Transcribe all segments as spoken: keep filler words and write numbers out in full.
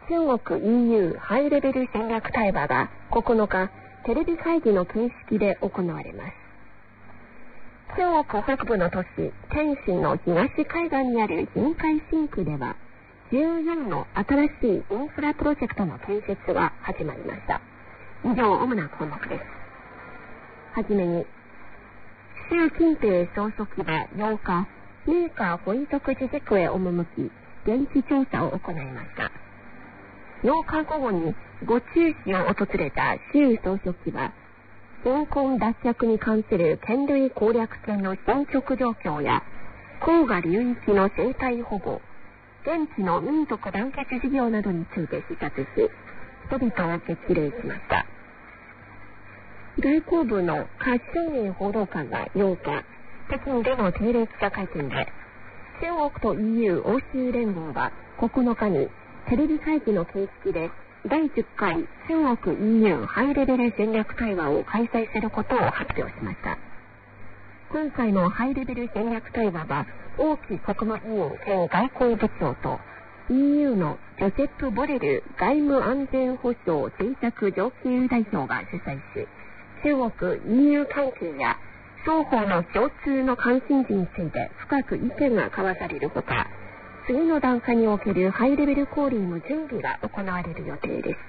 中国 イーユー ハイレベル戦略対話がここのかテレビ会議の形式で行われます。中国北部の都市天津の東海岸にある臨海新区ではじゅうよんの新しいインフラプロジェクトの建設が始まりました。以上、主な項目です。はじめに、習近平総書記はようか、メーカー本徳自治区へ赴き、現地調査を行いました。ようか午後にご中市を訪れた習総書記は、香港脱却に関する権類攻略戦の進捗状況や、黄河流域の生態保護、現地の民族団結事業などについて視察し、人々を激励しました。外交部のカ・ションエン報道官はようか、北京での定例記者会見で、中国と イーユー 欧州連合はここのかにテレビ会議の形式でだいじゅっかい中国 イーユー ハイレベル戦略対話を開催することを発表しました。今回のハイレベル戦略対話は、王毅国務委員兼外交部長と イーユー のジョセップ・ボレル外務安全保障政策上級代表が主催し、中国 イーユー 関係や双方の共通の関心事について深く意見が交わされるほか、次の段階におけるハイレベル交流の準備が行われる予定です。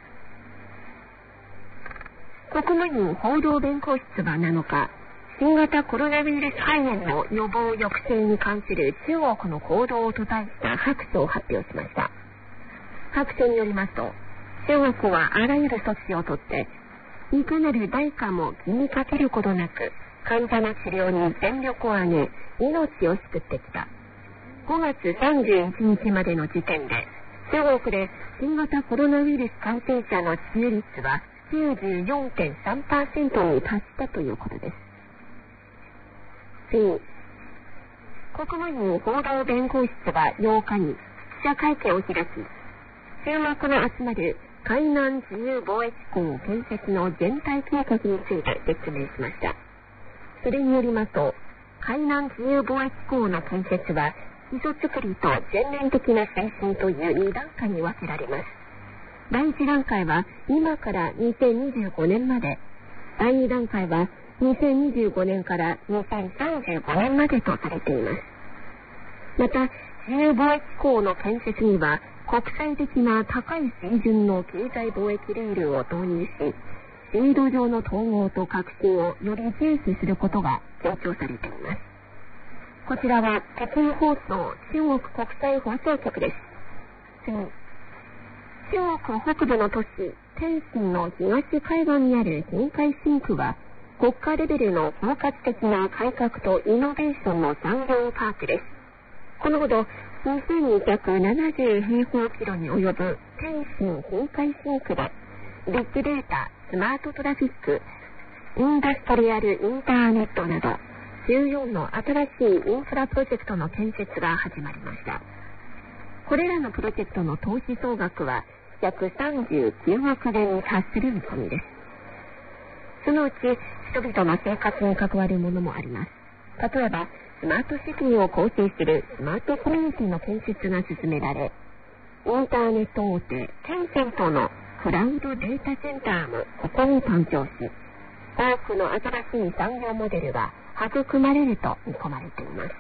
国務院報道弁公室はなのか、新型コロナウイルス肺炎の予防抑制に関する中国の行動を途絶えた白書を発表しました。白書によりますと、中国はあらゆる措置をとって、いかなる代価も気にかけることなく、患者の治療に全力を挙げ、命を救ってきた。ごがつさんじゅういちにちまでの時点で、中国で新型コロナウイルス感染者の治癒率は きゅうじゅうよんてんさんパーセント に達したということです。次に、国務院報道弁公室はようかに記者会見を開き、注目の集まる海南自由貿易港建設の全体計画について説明しました。それによりますと、海南自由貿易港の建設は、基礎作りと全面的な推進というに段階に分けられます。だいいち段階は今からにせんにじゅうごねんまで、だいに段階はにせんにじゅうごねんからにせんさんじゅうごねんまでとされています。また、自由貿易港の建設には、国際的な高い水準の経済貿易レールを導入し、制度上の統合と革新をより重視することが強調されています。こちらは北京放送中国国際放送局です。次、中国北部の都市天津の東海岸にある臨海新区は、国家レベルの包括的な改革とイノベーションの産業パークです。このほどにせんにひゃくななじゅうへいほうキロに及ぶ天津臨海新区で、ビッグデータ、スマートトラフィック、インダストリアルインターネットなどじゅうよんの新しいインフラプロジェクトの建設が始まりました。これらのプロジェクトの投資総額は約さんじゅうきゅうおくえんに達する見込みです。そのうち人々の生活に関わるものもあります。例えば、スマートシティを構成するスマートコミュニティの建設が進められ、インターネット大手テンセントのクラウドデータセンターもここに誕生し、多くの新しい産業モデルが育まれると見込まれています。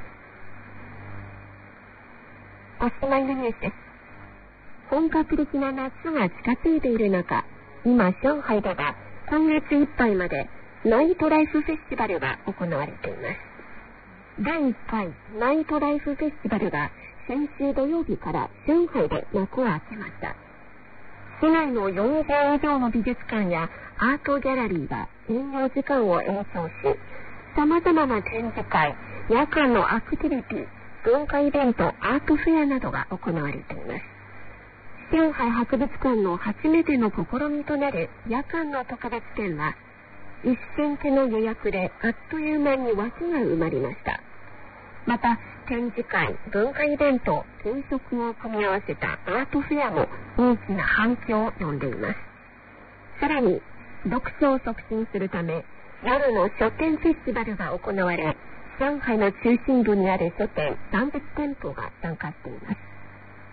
おしまいのニュースです。本格的な夏が近づいている中、今上海では今月いっぱいまでナイトライフフェスティバルが行われています。だいいっかいナイトライフフェスティバルが先週土曜日から上海で幕を開けました。市内のよんじゅういじょうの美術館やアートギャラリーが営業時間を延長し、様々な展示会、夜間のアクティビティ、文化イベント、アートフェアなどが行われています。上海博物館の初めての試みとなる夜間の特別展は、一瞬手の予約であっという間に枠が埋まりました。また、展示会、文化イベント、軽食を組み合わせたアートフェアも大きな反響を呼んでいます。さらに、読書を促進するため、夜の書店フェスティバルが行われ、上海の中心部にある書店さんびゃくてんぽが参加しています。